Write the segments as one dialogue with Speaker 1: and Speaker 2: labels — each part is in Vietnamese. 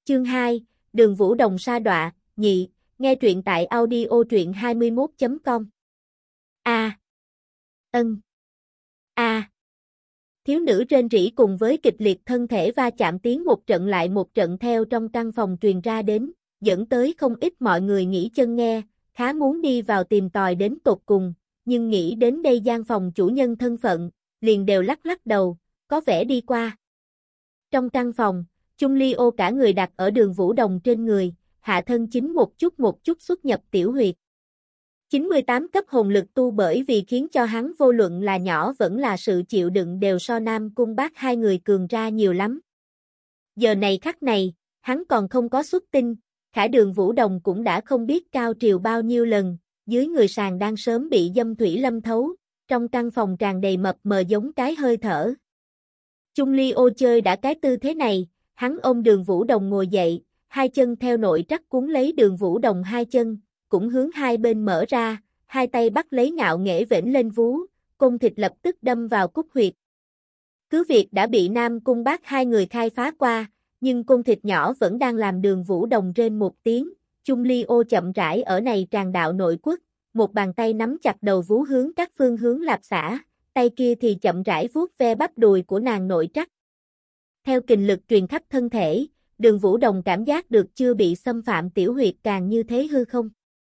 Speaker 1: Chương 2, Đường Vũ Đồng sa đọa, nhị, nghe truyện tại audio truyện21.com. Thiếu nữ rên rỉ cùng với kịch liệt thân thể va chạm tiếng một trận lại một trận theo trong căn phòng truyền ra đến, dẫn tới không ít mọi người nghỉ chân nghe, khá muốn đi vào tìm tòi đến tột cùng, nhưng nghĩ đến đây gian phòng chủ nhân thân phận, liền đều lắc lắc đầu, có vẻ đi qua. Trong căn phòng, Chung Ly Ô cả người đặt ở Đường Vũ Đồng trên người, hạ thân chính một chút xuất nhập tiểu huyệt. 98 cấp hồn lực tu bởi vì khiến cho hắn vô luận là nhỏ vẫn là sự chịu đựng đều so Nam Cung Bác hai người cường ra nhiều lắm. Giờ này khắc này, hắn còn không có xuất tinh, khả Đường Vũ Đồng cũng đã không biết cao triều bao nhiêu lần, dưới người sàn đang sớm bị dâm thủy lâm thấu, trong căn phòng tràn đầy mập mờ giống cái hơi thở. Chung Ly Ô chơi đã cái tư thế này, hắn ôm Đường Vũ Đồng ngồi dậy, hai chân theo nội trắc cuốn lấy Đường Vũ Đồng hai chân, cũng hướng hai bên mở ra, hai tay bắt lấy ngạo nghễ vểnh lên vú, cung thịt lập tức đâm vào cúc huyệt. Cứ việc đã bị Nam Cung Bác hai người khai phá qua, nhưng cung thịt nhỏ vẫn đang làm Đường Vũ Đồng rên một tiếng, Chung Ly Ô chậm rãi ở này tràn đạo nội quất, một bàn tay nắm chặt đầu vú hướng các phương hướng lạp xả, tay kia thì chậm rãi vuốt ve bắp đùi của nàng nội trắc. Theo kình lực truyền khắp thân thể, Đường Vũ Đồng cảm giác được chưa bị xâm phạm tiểu huyệt càng như thế hư không.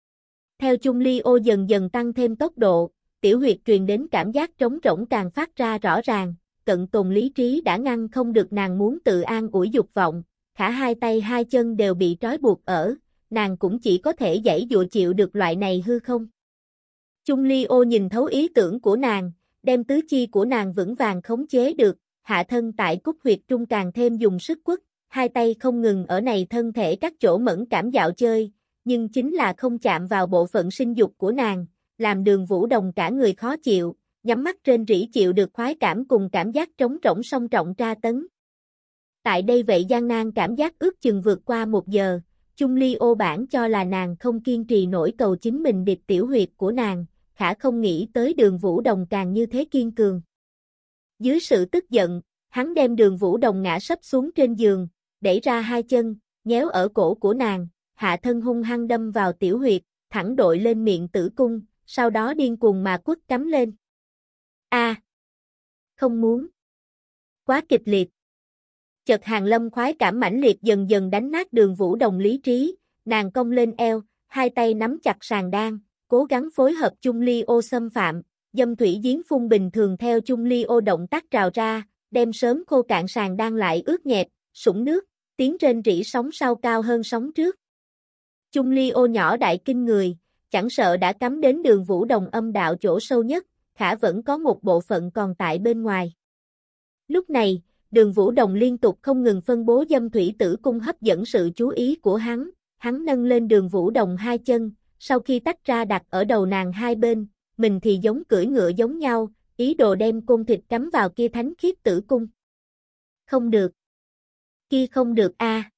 Speaker 1: Theo Chung Ly Ô dần dần tăng thêm tốc độ, tiểu huyệt truyền đến cảm giác trống rỗng càng phát ra rõ ràng, cận tồn lý trí đã ngăn không được nàng muốn tự an ủi dục vọng, khả hai tay hai chân đều bị trói buộc ở, nàng cũng chỉ có thể giãy dụa chịu được loại này hư không. Chung Ly Ô nhìn thấu ý tưởng của nàng, đem tứ chi của nàng vững vàng khống chế được, hạ thân tại cúc huyệt trung càng thêm dùng sức quất, hai tay không ngừng ở này thân thể các chỗ mẫn cảm dạo chơi, nhưng chính là không chạm vào bộ phận sinh dục của nàng, làm Đường Vũ Đồng cả người khó chịu, nhắm mắt rên rỉ chịu được khoái cảm cùng cảm giác trống rỗng song trọng tra tấn. Tại đây vậy gian nan cảm giác ước chừng vượt qua 1 giờ, Chung Ly Ô bản cho là nàng không kiên trì nổi cầu chính mình điệp tiểu huyệt của nàng, khả không nghĩ tới Đường Vũ Đồng càng như thế kiên cường. Dưới sự tức giận, hắn đem Đường Vũ Đồng ngã sấp xuống trên giường, đẩy ra hai chân, nhéo ở cổ của nàng, hạ thân hung hăng đâm vào tiểu huyệt, thẳng đội lên miệng tử cung, sau đó điên cuồng mà quất cắm lên. Không muốn. Quá kịch liệt. Chợt hàng lâm khoái cảm mãnh liệt dần dần đánh nát Đường Vũ Đồng lý trí, nàng cong lên eo, hai tay nắm chặt sàn đan, cố gắng phối hợp Chung Ly Ô xâm phạm, dâm thủy giếng phun bình thường theo Chung Ly Ô động tác trào ra, đem sớm khô cạn sàn đan lại ướt nhẹp, sũng nước, tiếng rên rỉ sóng sau cao hơn sóng trước. Chung Ly Ô nhỏ đại kinh người, chẳng sợ đã cắm đến Đường Vũ Đồng âm đạo chỗ sâu nhất, khả vẫn có một bộ phận còn tại bên ngoài. Lúc này, Đường Vũ Đồng liên tục không ngừng phân bố dâm thủy tử cung hấp dẫn sự chú ý của hắn nâng lên Đường Vũ Đồng hai chân, sau khi tách ra đặt ở đầu nàng hai bên, mình thì giống cưỡi ngựa giống nhau, ý đồ đem côn thịt cắm vào kia thánh khiết tử cung. Không được. Kia không được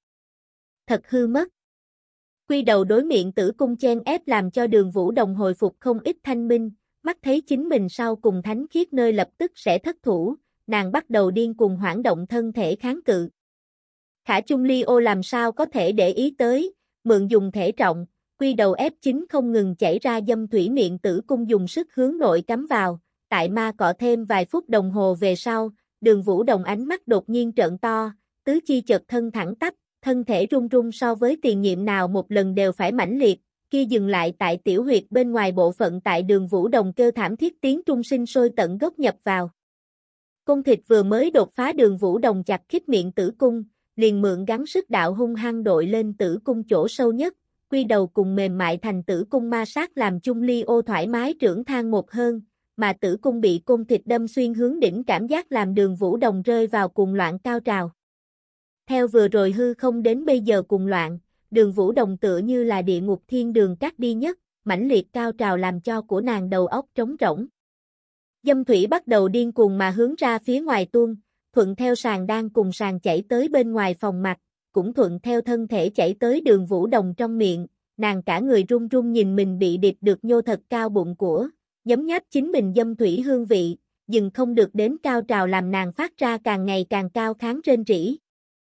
Speaker 1: Thật hư mất. Quy đầu đối miệng tử cung chen ép làm cho Đường Vũ Đồng hồi phục không ít thanh minh, mắt thấy chính mình sau cùng thánh khiết nơi lập tức sẽ thất thủ, nàng bắt đầu điên cuồng hoảng động thân thể kháng cự. Khả Chung Ly Ô làm sao có thể để ý tới, mượn dùng thể trọng, quy đầu ép chính không ngừng chảy ra dâm thủy miệng tử cung dùng sức hướng nội cắm vào, tại ma cọ thêm vài phút đồng hồ về sau, Đường Vũ Đồng ánh mắt đột nhiên trợn to, tứ chi chợt thân thẳng tắp, thân thể run run so với tiền nhiệm nào một lần đều phải mãnh liệt, kia dừng lại tại tiểu huyệt bên ngoài bộ phận tại Đường Vũ Đồng kêu thảm thiết tiếng trung sinh sôi tận gốc nhập vào. Cung thịt vừa mới đột phá Đường Vũ Đồng chặt khít miệng tử cung, liền mượn gắng sức đạo hung hăng đội lên tử cung chỗ sâu nhất, quy đầu cùng mềm mại thành tử cung ma sát làm Chung Ly Ô thoải mái trưởng thang một hơn, mà tử cung bị cung thịt đâm xuyên hướng đỉnh cảm giác làm Đường Vũ Đồng rơi vào cuồng loạn cao trào. Theo vừa rồi hư không đến bây giờ cuồng loạn, Đường Vũ Đồng tựa như là địa ngục thiên đường cắt đi nhất, mãnh liệt cao trào làm cho của nàng đầu óc trống rỗng. Dâm thủy bắt đầu điên cuồng mà hướng ra phía ngoài tuôn, thuận theo sàn đan cùng sàn chảy tới bên ngoài phòng mặt, cũng thuận theo thân thể chảy tới Đường Vũ Đồng trong miệng, nàng cả người run run nhìn mình bị điệp được nhô thật cao bụng của, nhấm nháp chính mình dâm thủy hương vị, dừng không được đến cao trào làm nàng phát ra càng ngày càng cao kháng rên rỉ.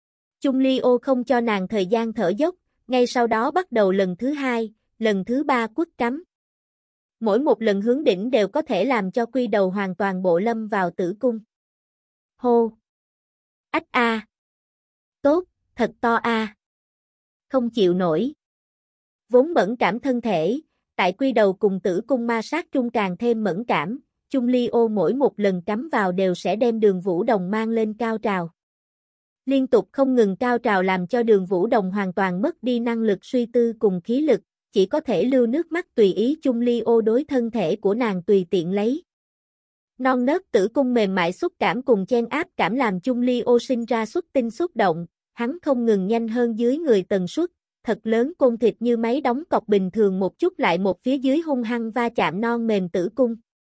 Speaker 1: Chung Ly Ô không cho nàng thời gian thở dốc, ngay sau đó bắt đầu lần thứ hai, lần thứ ba quất cắm. Mỗi một lần hướng đỉnh đều có thể làm cho quy đầu hoàn toàn bộ lâm vào tử cung. Hô! Ách a! Tốt, thật to a! Không chịu nổi. Vốn mẫn cảm thân thể, tại quy đầu cùng tử cung ma sát trung càng thêm mẫn cảm, Chung Ly Ô mỗi một lần cắm vào đều sẽ đem Đường Vũ Đồng mang lên cao trào. Liên tục không ngừng cao trào làm cho Đường Vũ Đồng hoàn toàn mất đi năng lực suy tư cùng khí lực, chỉ có thể lưu nước mắt tùy ý Chung Ly Ô đối thân thể của nàng tùy tiện lấy. Non nớt tử cung mềm mại xúc cảm cùng chen áp cảm làm Chung Ly Ô sinh ra xuất tinh xúc động, hắn không ngừng nhanh hơn dưới người tần suất, thật lớn côn thịt như máy đóng cọc bình thường một chút lại một phía dưới hung hăng va chạm non mềm tử cung.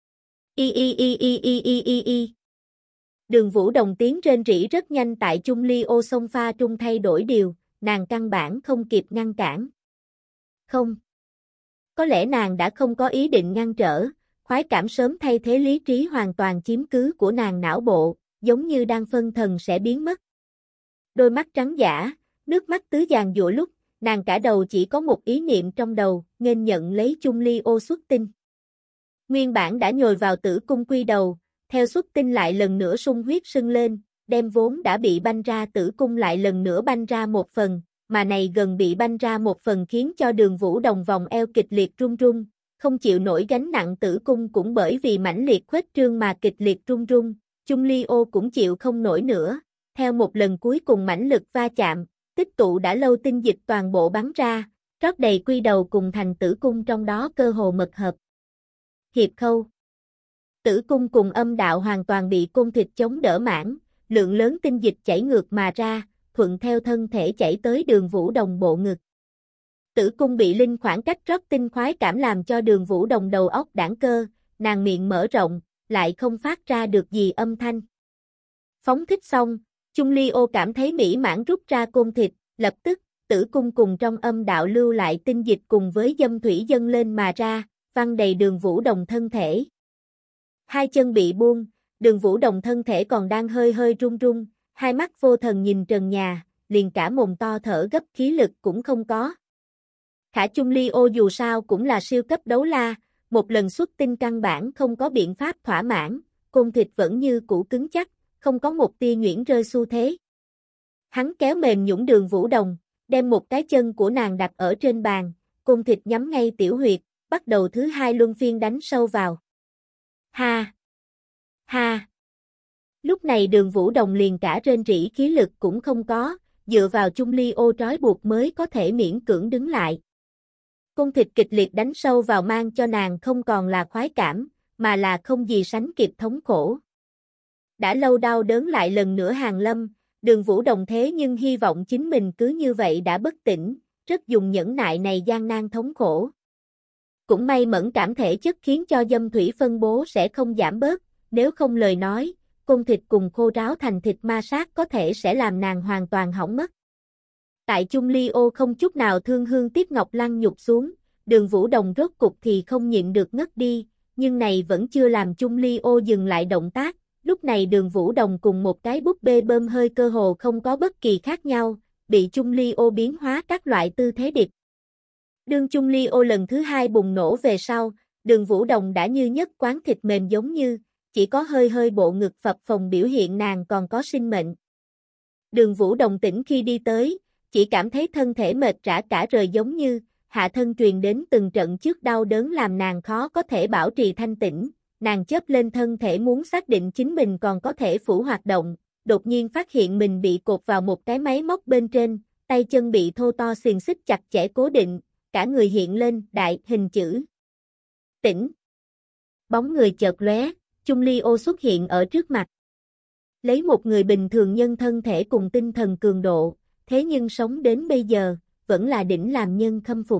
Speaker 1: Y. Đường Vũ Đồng tiếng rên rỉ rất nhanh tại Chung Ly Ô sông pha trung thay đổi điều, nàng căn bản không kịp ngăn cản. Không. Có lẽ nàng đã không có ý định ngăn trở, khoái cảm sớm thay thế lý trí hoàn toàn chiếm cứ của nàng não bộ, giống như đang phân thần sẽ biến mất. Đôi mắt trắng dã, nước mắt tứ dàn dụa lúc, nàng cả đầu chỉ có một ý niệm trong đầu, nghênh nhận lấy Chung Ly Ô xuất tinh. Nguyên bản đã nhồi vào tử cung quy đầu, theo xuất tinh lại lần nữa sung huyết sưng lên, đem vốn đã bị banh ra tử cung lại lần nữa banh ra một phần, mà này gần bị banh ra một phần khiến cho Đường Vũ Đồng vòng eo kịch liệt run run, không chịu nổi gánh nặng tử cung cũng bởi vì mãnh liệt khuếch trương mà kịch liệt run run, Chung Ly Ô cũng chịu không nổi nữa, theo một lần cuối cùng mãnh lực va chạm, tích tụ đã lâu tinh dịch toàn bộ bắn ra, rót đầy quy đầu cùng thành tử cung trong đó cơ hồ mật hợp. Hiệp khâu. Tử cung cùng âm đạo hoàn toàn bị côn thịt chống đỡ mãn, lượng lớn tinh dịch chảy ngược mà ra, thuận theo thân thể chảy tới Đường Vũ Đồng bộ ngực. Tử cung bị linh khoảng cách rót tinh khoái cảm làm cho Đường Vũ Đồng đầu óc đãng cơ, nàng miệng mở rộng, lại không phát ra được gì âm thanh. Phóng thích xong, Chung Ly Ô cảm thấy mỹ mãn rút ra côn thịt, lập tức, tử cung cùng trong âm đạo lưu lại tinh dịch cùng với dâm thủy dâng lên mà ra, văng đầy Đường Vũ Đồng thân thể. Hai chân bị buông, Đường Vũ Đồng thân thể còn đang hơi hơi run run, hai mắt vô thần nhìn trần nhà, liền cả mồm to thở gấp khí lực cũng không có. Khả Chung Ly Ô dù sao cũng là siêu cấp đấu la, một lần xuất tinh căn bản không có biện pháp thỏa mãn, côn thịt vẫn như cũ cứng chắc, không có một tia nhuyễn rơi xu thế. Hắn kéo mềm nhũn Đường Vũ Đồng, đem một cái chân của nàng đặt ở trên bàn, côn thịt nhắm ngay tiểu huyệt, bắt đầu thứ hai luân phiên đánh sâu vào. Ha! Ha! Lúc này Đường Vũ Đồng liền cả rên rỉ khí lực cũng không có, dựa vào Chung Ly Ô trói buộc mới có thể miễn cưỡng đứng lại. Côn thịt kịch liệt đánh sâu vào mang cho nàng không còn là khoái cảm, mà là không gì sánh kịp thống khổ. Đã lâu đau đớn lại lần nữa hàng lâm, Đường Vũ Đồng thế nhưng hy vọng chính mình cứ như vậy đã bất tỉnh, rất dùng nhẫn nại này gian nan thống khổ. Cũng may mẫn cảm thể chất khiến cho dâm thủy phân bố sẽ không giảm bớt, nếu không lời nói, côn thịt cùng khô ráo thành thịt ma sát có thể sẽ làm nàng hoàn toàn hỏng mất. Tại Chung Ly Ô không chút nào thương hương tiếc ngọc lăn nhục xuống, Đường Vũ Đồng rốt cục thì không nhịn được ngất đi, nhưng này vẫn chưa làm Chung Ly Ô dừng lại động tác, lúc này Đường Vũ Đồng cùng một cái búp bê bơm hơi cơ hồ không có bất kỳ khác nhau, bị Chung Ly Ô biến hóa các loại tư thế điệp. Đương Chung Ly Ô lần thứ hai bùng nổ về sau, Đường Vũ Đồng đã như nhất quán thịt mềm giống như, chỉ có hơi hơi bộ ngực phập phồng biểu hiện nàng còn có sinh mệnh. Đường Vũ Đồng tỉnh khi đi tới, chỉ cảm thấy thân thể mệt rã cả rời giống như, hạ thân truyền đến từng trận trước đau đớn làm nàng khó có thể bảo trì thanh tĩnh, nàng chớp lên thân thể muốn xác định chính mình còn có thể phủ hoạt động, đột nhiên phát hiện mình bị cột vào một cái máy móc bên trên, tay chân bị thô to xiềng xích chặt chẽ cố định, cả người hiện lên đại hình chữ. Tỉnh. Bóng người chợt lóe, Chung Ly Ô xuất hiện ở trước mặt. Lấy một người bình thường nhân thân thể cùng tinh thần cường độ, thế nhưng sống đến bây giờ, vẫn là đỉnh làm nhân khâm phục.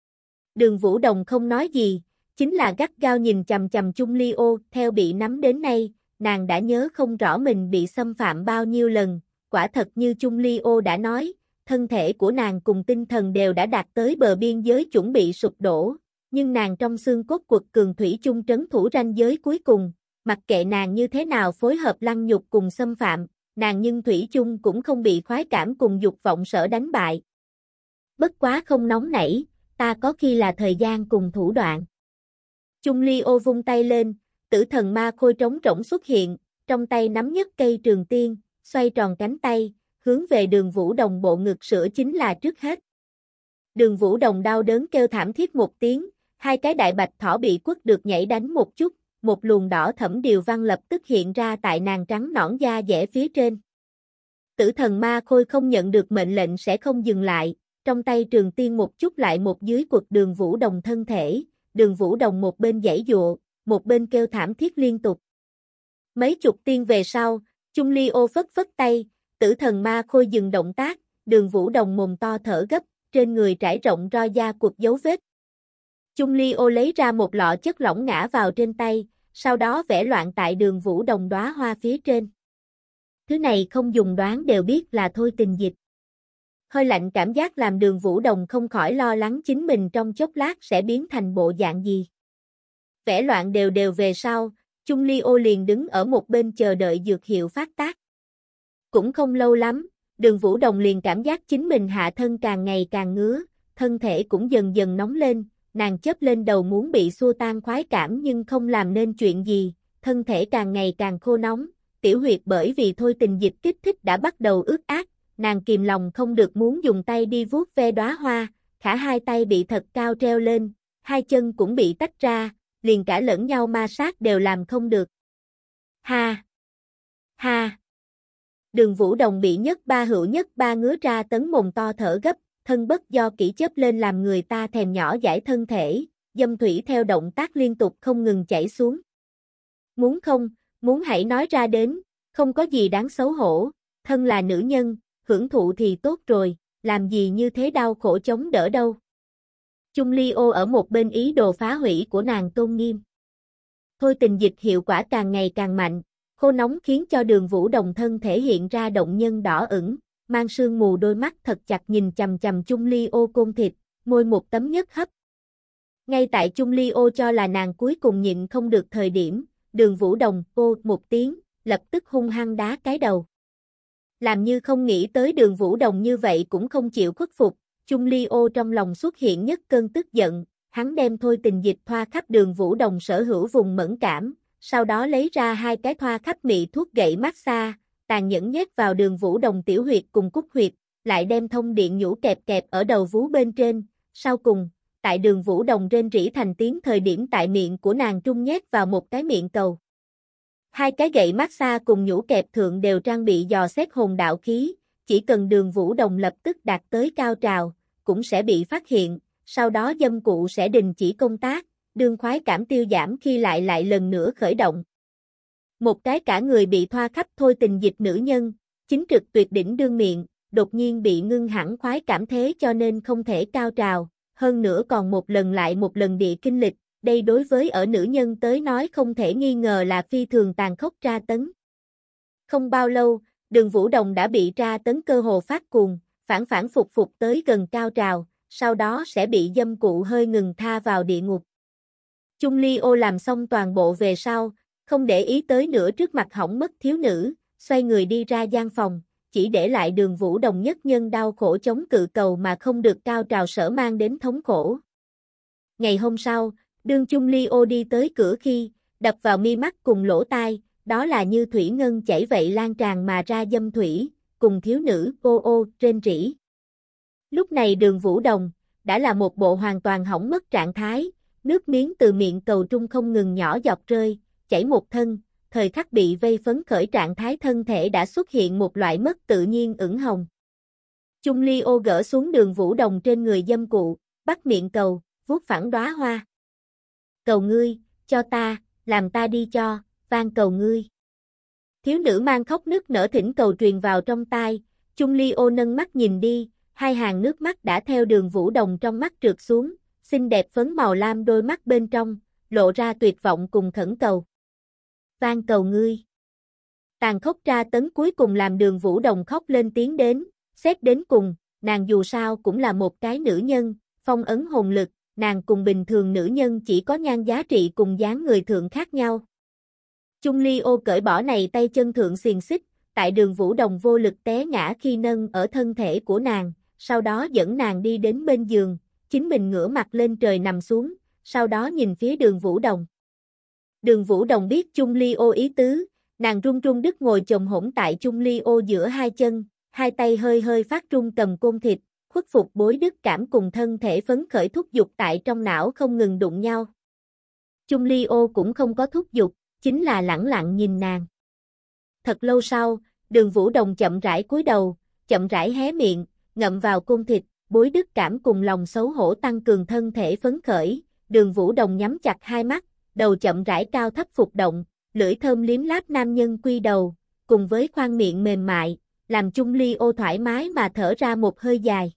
Speaker 1: Đường Vũ Đồng không nói gì, chính là gắt gao nhìn chằm chằm Chung Ly Ô, theo bị nắm đến nay, nàng đã nhớ không rõ mình bị xâm phạm bao nhiêu lần, quả thật như Chung Ly Ô đã nói, thân thể của nàng cùng tinh thần đều đã đạt tới bờ biên giới chuẩn bị sụp đổ, nhưng nàng trong xương cốt quật cường thủy chung trấn thủ ranh giới cuối cùng, mặc kệ nàng như thế nào phối hợp lăng nhục cùng xâm phạm, nàng nhưng thủy chung cũng không bị khoái cảm cùng dục vọng sở đánh bại. Bất quá không nóng nảy, ta có khi là thời gian cùng thủ đoạn. Chung Ly Ô vung tay lên, tử thần ma khôi trống rỗng xuất hiện, trong tay nắm nhất cây trường tiên, xoay tròn cánh tay, hướng về Đường Vũ Đồng bộ ngực sữa chính là trước hết. Đường Vũ Đồng đau đớn kêu thảm thiết một tiếng, hai cái đại bạch thỏ bị quất được nhảy đánh một chút, một luồng đỏ thẫm điều văn lập tức hiện ra tại nàng trắng nõn da dẻ phía trên. Tử thần ma khôi không nhận được mệnh lệnh sẽ không dừng lại, trong tay trường tiên một chút lại một dưới quật Đường Vũ Đồng thân thể, Đường Vũ Đồng một bên giãy giụa, một bên kêu thảm thiết liên tục. Mấy chục tiên về sau, Chung Ly Ô phất phất tay, tử thần ma khôi dừng động tác, Đường Vũ Đồng mồm to thở gấp, trên người trải rộng ro da cuộc dấu vết. Chung Ly Ô lấy ra một lọ chất lỏng ngã vào trên tay, sau đó vẽ loạn tại Đường Vũ Đồng đóa hoa phía trên. Thứ này không dùng đoán đều biết là thôi tình dịch. Hơi lạnh cảm giác làm Đường Vũ Đồng không khỏi lo lắng chính mình trong chốc lát sẽ biến thành bộ dạng gì. Vẽ loạn đều đều về sau, Chung Ly Ô liền đứng ở một bên chờ đợi dược hiệu phát tác. Cũng không lâu lắm, Đường Vũ Đồng liền cảm giác chính mình hạ thân càng ngày càng ngứa, thân thể cũng dần dần nóng lên, nàng chớp lên đầu muốn bị xua tan khoái cảm nhưng không làm nên chuyện gì, thân thể càng ngày càng khô nóng, tiểu huyệt bởi vì thôi tình dịch kích thích đã bắt đầu ướt át, nàng kìm lòng không được muốn dùng tay đi vuốt ve đóa hoa, khả hai tay bị thật cao treo lên, hai chân cũng bị tách ra, liền cả lẫn nhau ma sát đều làm không được. Ha! Ha! Đường Vũ Đồng bị nhất ba hữu nhất ba ngứa ra tấn mồm to thở gấp, thân bất do kỹ chớp lên làm người ta thèm nhỏ dãi thân thể, dâm thủy theo động tác liên tục không ngừng chảy xuống. Muốn không, muốn hãy nói ra đến, không có gì đáng xấu hổ, thân là nữ nhân, hưởng thụ thì tốt rồi, làm gì như thế đau khổ chống đỡ đâu. Chung Ly Ô ở một bên ý đồ phá hủy của nàng tôn nghiêm. Thôi tình dịch hiệu quả càng ngày càng mạnh, khô nóng khiến cho Đường Vũ Đồng thân thể hiện ra động nhân đỏ ửng, mang sương mù đôi mắt thật chặt nhìn chằm chằm Chung Ly Ô côn thịt, môi một tấm nhất hấp. Ngay tại Chung Ly Ô cho là nàng cuối cùng nhịn không được thời điểm, Đường Vũ Đồng ô một tiếng, lập tức hung hăng đá cái đầu. Làm như không nghĩ tới Đường Vũ Đồng như vậy cũng không chịu khuất phục, Chung Ly Ô trong lòng xuất hiện nhất cơn tức giận, hắn đem thôi tình dịch thoa khắp Đường Vũ Đồng sở hữu vùng mẫn cảm, sau đó lấy ra hai cái thoa khắp mị thuốc gậy massage, tàn nhẫn nhét vào Đường Vũ Đồng tiểu huyệt cùng cúc huyệt, lại đem thông điện nhũ kẹp kẹp ở đầu vú bên trên, sau cùng, tại Đường Vũ Đồng rên rỉ thành tiếng thời điểm tại miệng của nàng trung nhét vào một cái miệng cầu. Hai cái gậy massage cùng nhũ kẹp thượng đều trang bị dò xét hồn đạo khí, chỉ cần Đường Vũ Đồng lập tức đạt tới cao trào, cũng sẽ bị phát hiện, sau đó dâm cụ sẽ đình chỉ công tác, đương khoái cảm tiêu giảm khi lại lần nữa khởi động. Một cái cả người bị thoa khắp thôi tình dịch nữ nhân, chính trực tuyệt đỉnh đương miệng, đột nhiên bị ngưng hẳn khoái cảm thế cho nên không thể cao trào, hơn nữa còn một lần lại một lần địa kinh lịch, đây đối với ở nữ nhân tới nói không thể nghi ngờ là phi thường tàn khốc tra tấn. Không bao lâu, Đường Vũ Đồng đã bị tra tấn cơ hồ phát cuồng, phản phản phục phục tới gần cao trào, sau đó sẽ bị dâm cụ hơi ngừng tha vào địa ngục. Chung Ly Ô làm xong toàn bộ về sau, không để ý tới nữa trước mặt hỏng mất thiếu nữ, xoay người đi ra gian phòng, chỉ để lại Đường Vũ Đồng nhất nhân đau khổ chống cự cầu mà không được cao trào sở mang đến thống khổ. Ngày hôm sau, đương Chung Ly Ô đi tới cửa khi, đập vào mi mắt cùng lỗ tai, đó là như thủy ngân chảy vậy lan tràn mà ra dâm thủy, cùng thiếu nữ ô ô rên rỉ. Lúc này Đường Vũ Đồng, đã là một bộ hoàn toàn hỏng mất trạng thái, nước miếng từ miệng cầu trung không ngừng nhỏ giọt rơi, chảy một thân, thời khắc bị vây phấn khởi trạng thái thân thể đã xuất hiện một loại mất tự nhiên ửng hồng. Chung Ly Ô gỡ xuống Đường Vũ Đồng trên người dâm cụ, bắt miệng cầu, vuốt phẳng đóa hoa. Cầu ngươi, cho ta, làm ta đi cho, van cầu ngươi. Thiếu nữ mang khóc nức nở thỉnh cầu truyền vào trong tai, Chung Ly Ô nâng mắt nhìn đi, hai hàng nước mắt đã theo Đường Vũ Đồng trong mắt trượt xuống, xinh đẹp phấn màu lam đôi mắt bên trong, lộ ra tuyệt vọng cùng khẩn cầu. Van cầu ngươi. Tàn khốc tra tấn cuối cùng làm Đường Vũ Đồng khóc lên tiếng đến, xét đến cùng, nàng dù sao cũng là một cái nữ nhân, phong ấn hồn lực, nàng cùng bình thường nữ nhân chỉ có nhan giá trị cùng dáng người thượng khác nhau. Chung Ly Ô cởi bỏ này tay chân thượng xiềng xích, tại Đường Vũ Đồng vô lực té ngã khi nâng ở thân thể của nàng, sau đó dẫn nàng đi đến bên giường, chính mình ngửa mặt lên trời nằm xuống, sau đó nhìn phía Đường Vũ Đồng. Đường Vũ Đồng biết Chung Ly Ô ý tứ, nàng run run đứt ngồi chồm hổm tại Chung Ly Ô giữa hai chân, hai tay hơi hơi phát run cầm côn thịt, khuất phục bối đứt cảm cùng thân thể phấn khởi thúc giục tại trong não không ngừng đụng nhau. Chung Ly Ô cũng không có thúc giục, chính là lẳng lặng nhìn nàng. Thật lâu sau, Đường Vũ Đồng chậm rãi cúi đầu, chậm rãi hé miệng, ngậm vào côn thịt, bối đứt cảm cùng lòng xấu hổ tăng cường thân thể phấn khởi, Đường Vũ Đồng nhắm chặt hai mắt, đầu chậm rãi cao thấp phục động, lưỡi thơm liếm láp nam nhân quy đầu, cùng với khoang miệng mềm mại, làm Chung Ly Ô thoải mái mà thở ra một hơi dài.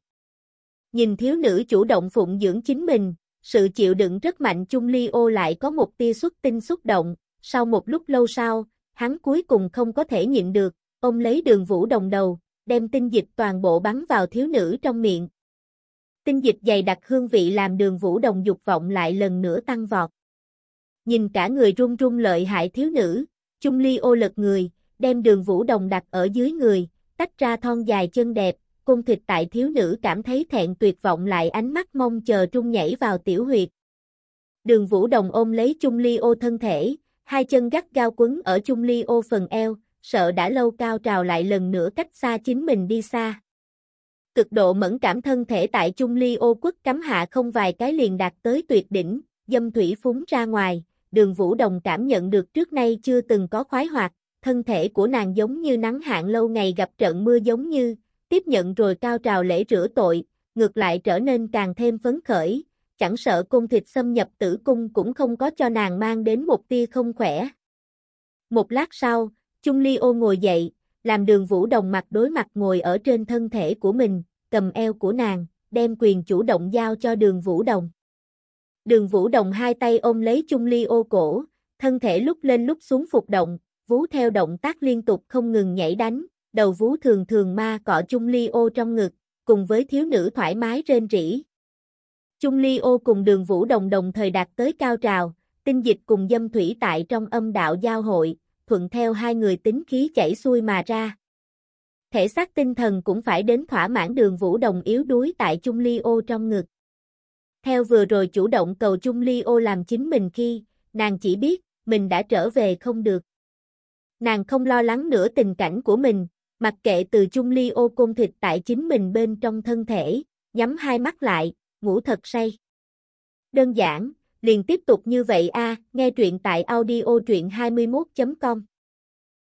Speaker 1: Nhìn thiếu nữ chủ động phụng dưỡng chính mình, sự chịu đựng rất mạnh Chung Ly Ô lại có một tia xuất tinh xúc động, sau một lúc lâu sau, hắn cuối cùng không có thể nhịn được, ôm lấy Đường Vũ Đồng đầu, đem tinh dịch toàn bộ bắn vào thiếu nữ trong miệng. Tinh dịch dày đặc hương vị làm Đường Vũ Đồng dục vọng lại lần nữa tăng vọt. Nhìn cả người run run lợi hại thiếu nữ, Chung Ly Ô lật người, đem Đường Vũ Đồng đặt ở dưới người, tách ra thon dài chân đẹp, côn thịt tại thiếu nữ cảm thấy thẹn tuyệt vọng lại ánh mắt mong chờ trung nhảy vào tiểu huyệt. Đường Vũ Đồng ôm lấy Chung Ly Ô thân thể, hai chân gắt gao quấn ở Chung Ly Ô phần eo, sợ đã lâu cao trào lại lần nữa cách xa chính mình đi xa. Cực độ mẫn cảm thân thể tại Chung Ly Ô quất cắm hạ không vài cái liền đạt tới tuyệt đỉnh, dâm thủy phúng ra ngoài, Đường Vũ Đồng cảm nhận được trước nay chưa từng có khoái hoạt, thân thể của nàng giống như nắng hạn lâu ngày gặp trận mưa giống như, tiếp nhận rồi cao trào lễ rửa tội, ngược lại trở nên càng thêm phấn khởi, chẳng sợ côn thịt xâm nhập tử cung cũng không có cho nàng mang đến một tia không khỏe. Một lát sau, Chung Ly Ô ngồi dậy, làm Đường Vũ Đồng mặt đối mặt ngồi ở trên thân thể của mình, cầm eo của nàng, đem quyền chủ động giao cho Đường Vũ Đồng. Đường Vũ Đồng hai tay ôm lấy Chung Ly Ô cổ, thân thể lúc lên lúc xuống phục động, vú theo động tác liên tục không ngừng nhảy đánh, đầu vú thường thường ma cọ Chung Ly Ô trong ngực, cùng với thiếu nữ thoải mái rên rỉ. Chung Ly Ô cùng Đường Vũ Đồng đồng thời đạt tới cao trào, tinh dịch cùng dâm thủy tại trong âm đạo giao hội, thuận theo hai người tính khí chảy xuôi mà ra. Thể xác tinh thần cũng phải đến thỏa mãn Đường Vũ Đồng yếu đuối tại Chung Ly Ô trong ngực. Theo vừa rồi chủ động cầu Chung Ly Ô làm chính mình khi, nàng chỉ biết, mình đã trở về không được. Nàng không lo lắng nữa tình cảnh của mình, mặc kệ từ Chung Ly Ô côn thịt tại chính mình bên trong thân thể, nhắm hai mắt lại, ngủ thật say. Đơn giản, liền tiếp tục như vậy a, nghe truyện tại audio truyện21.com